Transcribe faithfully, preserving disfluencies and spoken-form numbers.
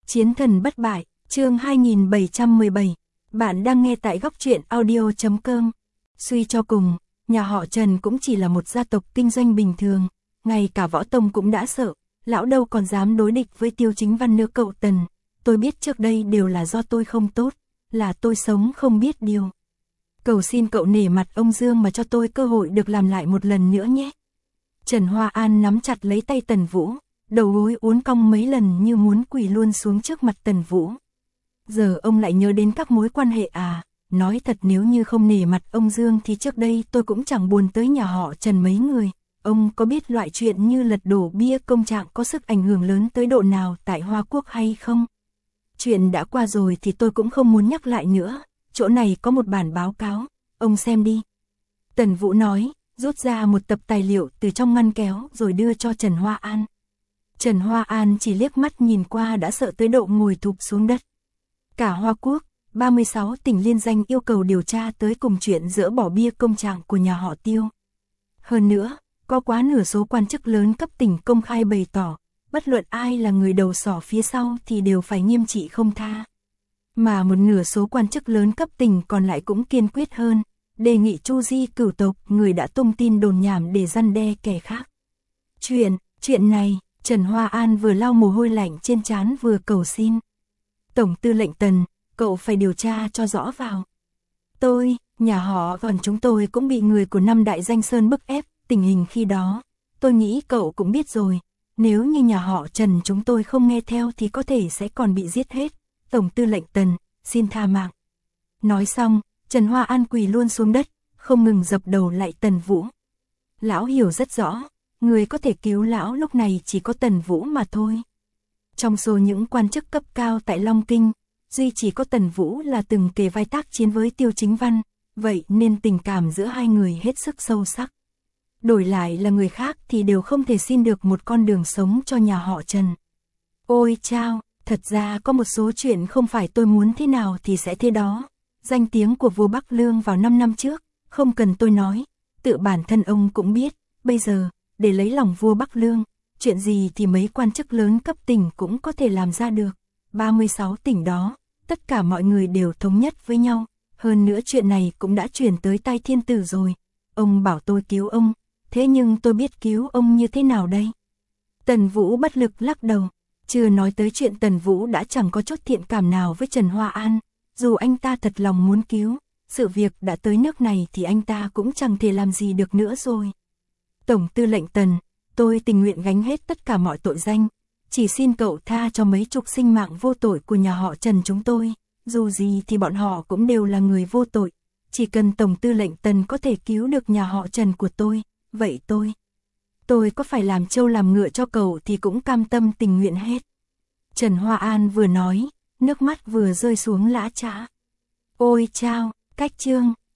Chiến thần bất bại, chương hai nghìn bảy trăm mười bảy. Bạn đang nghe tại góc truyện audio chấm com. Suy cho cùng, nhà họ Trần cũng chỉ là một gia tộc kinh doanh bình thường, ngay cả Võ Tông cũng đã sợ, lão đâu còn dám đối địch với Tiêu Chính Văn nữa cậu Tần. Tôi biết trước đây đều là do tôi không tốt, là tôi sống không biết điều. Cầu xin cậu nể mặt ông Dương mà cho tôi cơ hội được làm lại một lần nữa nhé. Trần Hoa An nắm chặt lấy tay Tần Vũ, đầu gối uốn cong mấy lần như muốn quỳ luôn xuống trước mặt Tần Vũ. Giờ ông lại nhớ đến các mối quan hệ à, nói thật nếu như không nể mặt ông Dương thì trước đây tôi cũng chẳng buồn tới nhà họ Trần mấy người. Ông có biết loại chuyện như lật đổ bia công trạng có sức ảnh hưởng lớn tới độ nào tại Hoa Quốc hay không? Chuyện đã qua rồi thì tôi cũng không muốn nhắc lại nữa, chỗ này có một bản báo cáo, ông xem đi. Tần Vũ nói, rút ra một tập tài liệu từ trong ngăn kéo rồi đưa cho Trần Hoa An. Trần Hoa An chỉ liếc mắt nhìn qua đã sợ tới độ ngồi thụp xuống đất. Cả Hoa Quốc, ba mươi sáu tỉnh liên danh yêu cầu điều tra tới cùng chuyện dỡ bỏ bia công trạng của nhà họ Tiêu. Hơn nữa, có quá nửa số quan chức lớn cấp tỉnh công khai bày tỏ, bất luận ai là người đầu sỏ phía sau thì đều phải nghiêm trị không tha. Mà một nửa số quan chức lớn cấp tỉnh còn lại cũng kiên quyết hơn, đề nghị tru di cửu tộc người đã tung tin đồn nhảm để răn đe kẻ khác. Chuyện, chuyện này, Trần Hoa An vừa lau mồ hôi lạnh trên trán vừa cầu xin. Tổng tư lệnh Tần, cậu phải điều tra cho rõ vào. Tôi, nhà họ còn chúng tôi cũng bị người của năm đại danh sơn bức ép, tình hình khi đó, tôi nghĩ cậu cũng biết rồi. Nếu như nhà họ Trần chúng tôi không nghe theo thì có thể sẽ còn bị giết hết. Tổng tư lệnh Tần, xin tha mạng. Nói xong, Trần Hoa An quỳ luôn xuống đất, không ngừng dập đầu lại Tần Vũ. Lão hiểu rất rõ, người có thể cứu lão lúc này chỉ có Tần Vũ mà thôi. Trong số những quan chức cấp cao tại Long Kinh, duy chỉ có Tần Vũ là từng kề vai tác chiến với Tiêu Chính Văn, vậy nên tình cảm giữa hai người hết sức sâu sắc. Đổi lại là người khác thì đều không thể xin được một con đường sống cho nhà họ Trần. Ôi chao, thật ra có một số chuyện không phải tôi muốn thế nào thì sẽ thế đó. Danh tiếng của vua Bắc Lương vào năm năm trước, không cần tôi nói, tự bản thân ông cũng biết, bây giờ, để lấy lòng vua Bắc Lương, chuyện gì thì mấy quan chức lớn cấp tỉnh cũng có thể làm ra được. ba mươi sáu tỉnh đó, tất cả mọi người đều thống nhất với nhau, hơn nữa chuyện này cũng đã truyền tới tai thiên tử rồi. Ông bảo tôi cứu ông, thế nhưng tôi biết cứu ông như thế nào đây? Tần Vũ bất lực lắc đầu, chưa nói tới chuyện Tần Vũ đã chẳng có chút thiện cảm nào với Trần Hoa An, dù anh ta thật lòng muốn cứu, sự việc đã tới nước này thì anh ta cũng chẳng thể làm gì được nữa rồi. Tổng tư lệnh Tần, tôi tình nguyện gánh hết tất cả mọi tội danh, chỉ xin cậu tha cho mấy chục sinh mạng vô tội của nhà họ Trần chúng tôi, dù gì thì bọn họ cũng đều là người vô tội, chỉ cần Tổng tư lệnh Tần có thể cứu được nhà họ Trần của tôi, vậy tôi, tôi có phải làm trâu làm ngựa cho cậu thì cũng cam tâm tình nguyện hết. Trần Hoa An vừa nói, nước mắt vừa rơi xuống lã chã. Ôi chao, cách chương.